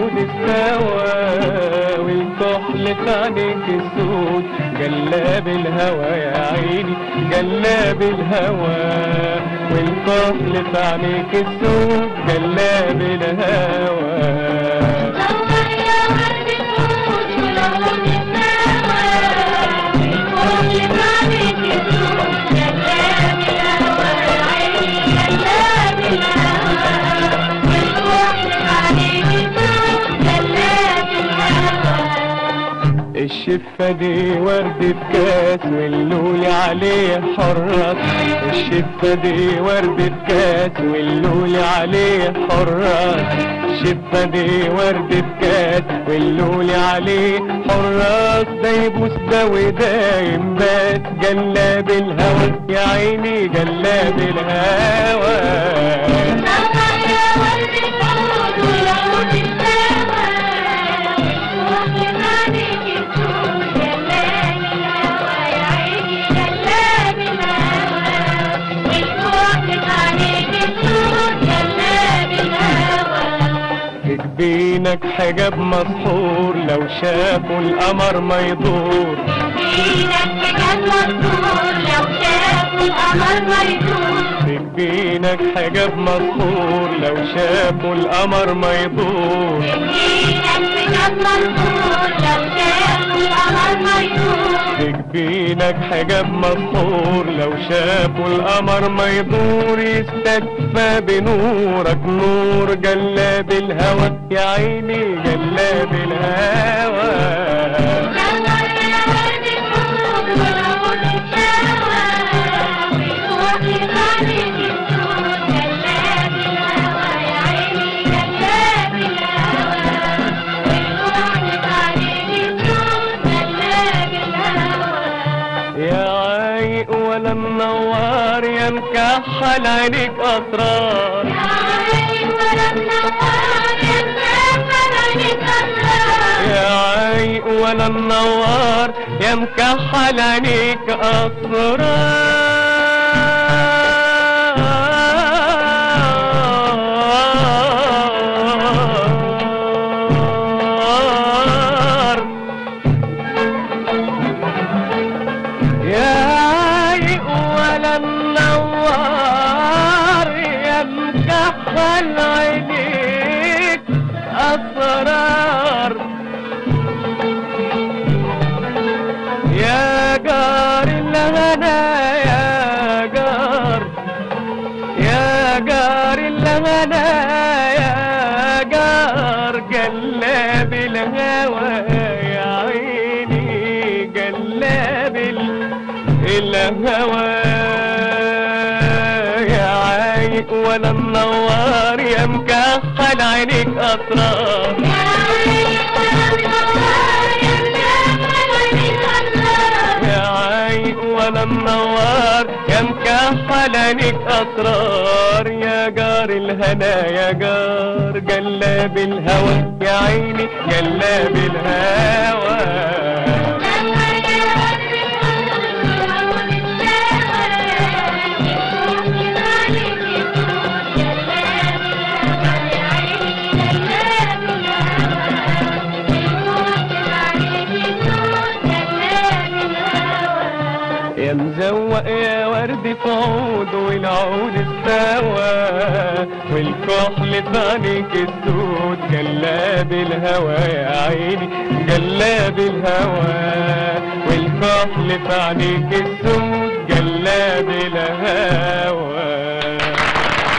والعود استوى، والكحل في عينيك السود جلاب الهوى يا عيني جلاب الهوى، والكحل في عينيك السود جلاب الهوى. الشفة دي ورد في كاس واللولي عليه حراس، الشفة دي ورد في كاس واللولي عليه حراس، الشفة دي ورد في كاس واللولي عليه حراس، ده يبوس ده وده ينبات جلاب الهوى يا عيني جلاب الهوى. جبينك حجاب مسحور لو شافوا القمر ما يدور، جبينك حجاب مسحور لو شافوا القمر ما يدور، جبينك حجاب مسحور لو شافوا القمر ما يدور، جبينك حجاب مسحور لو شافوا القمر ما يدور، جبينك حجاب مسحور لو شافوا القمر ما يدور، يستكفى بنورك نور جلاب الهوى يا عيني جلاب الهوى. ولا منور يا مكحل عينيك اسرار، يا عيني ولا منور يا مكحل عينيك اسرار، يا عيني ولا منور يا مكحل عينيك اسرار. مكحل عينيك أسرار يا جار الهنا يا جار، يا جار الهنا يا جار جلاب الهوى يا عيني جلاب الهوى. ولا منور يا مكحل عينيك اسرار، يا عيني ولا منور يا مكحل عينيك اسرار، يا عيني ولا منور يا مكحل عينيك اسرار، يا جار الهنا يا جار جلاب الهوى يا عيني جلاب الهوى. يا مزوق يا ورد في عود والعود استوى، والكحل في عينيك السود جلاب الهوى يا عيني جلاب الهوى، والكحل في عينيك السود جلاب الهوى.